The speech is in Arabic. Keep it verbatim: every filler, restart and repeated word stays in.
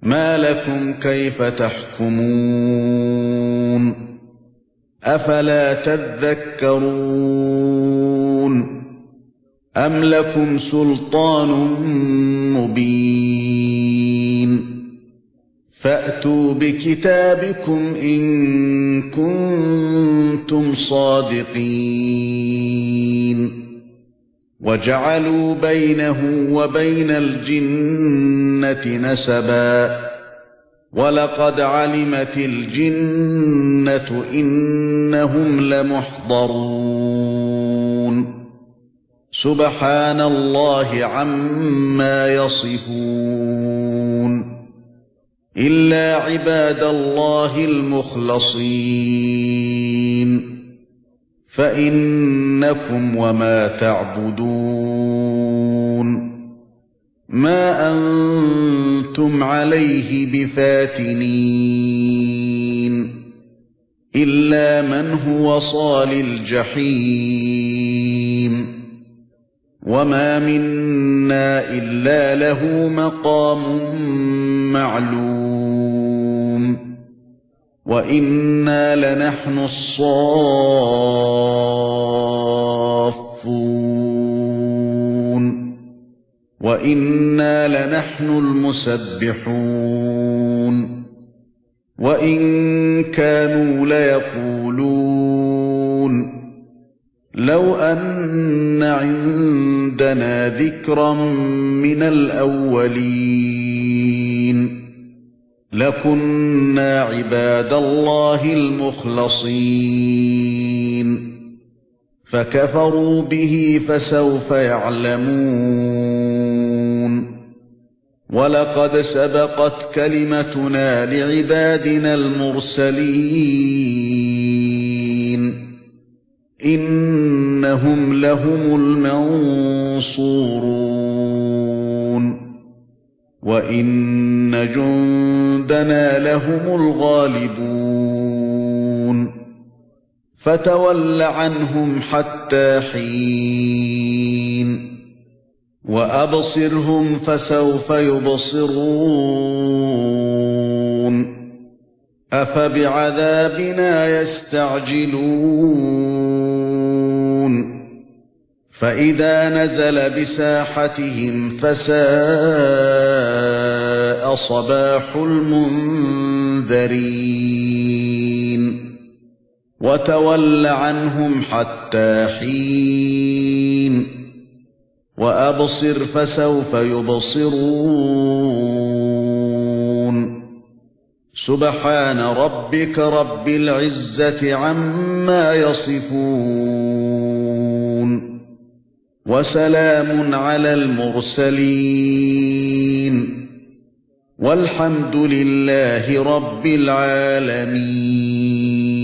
ما لكم كيف تحكمون أفلا تذكرون أم لكم سلطان مبين فأتوا بكتابكم إن كنتم صادقين وجعلوا بينه وبين الجنة نسبا ولقد علمت الجنة إنهم لمحضرون سبحان الله عما يصفون إلا عباد الله المخلصين فإنكم وما تعبدون ما أنتم عليه بفاتنين إلا من هو صال الجحيم وما منا إلا له مقام معلوم وإنا لنحن الصافون وإنا لنحن المسبحون وإن كانوا ليقولون لو أن عندنا ذكرا من الأولين لكنا عباد الله المخلصين فكفروا به فسوف يعلمون ولقد سبقت كلمتنا لعبادنا المرسلين إنهم لهم المنصورون وإن جندنا لهم الغالبون فتول عنهم حتى حين وأبصرهم فسوف يبصرون أفبعذابنا يستعجلون فإذا نزل بساحتهم فساء صباح المنذرين وتول عنهم حتى حين وأبصر فسوف يبصرون سبحان ربك رب العزة عما يصفون وسلام على المرسلين والحمد لله رب العالمين.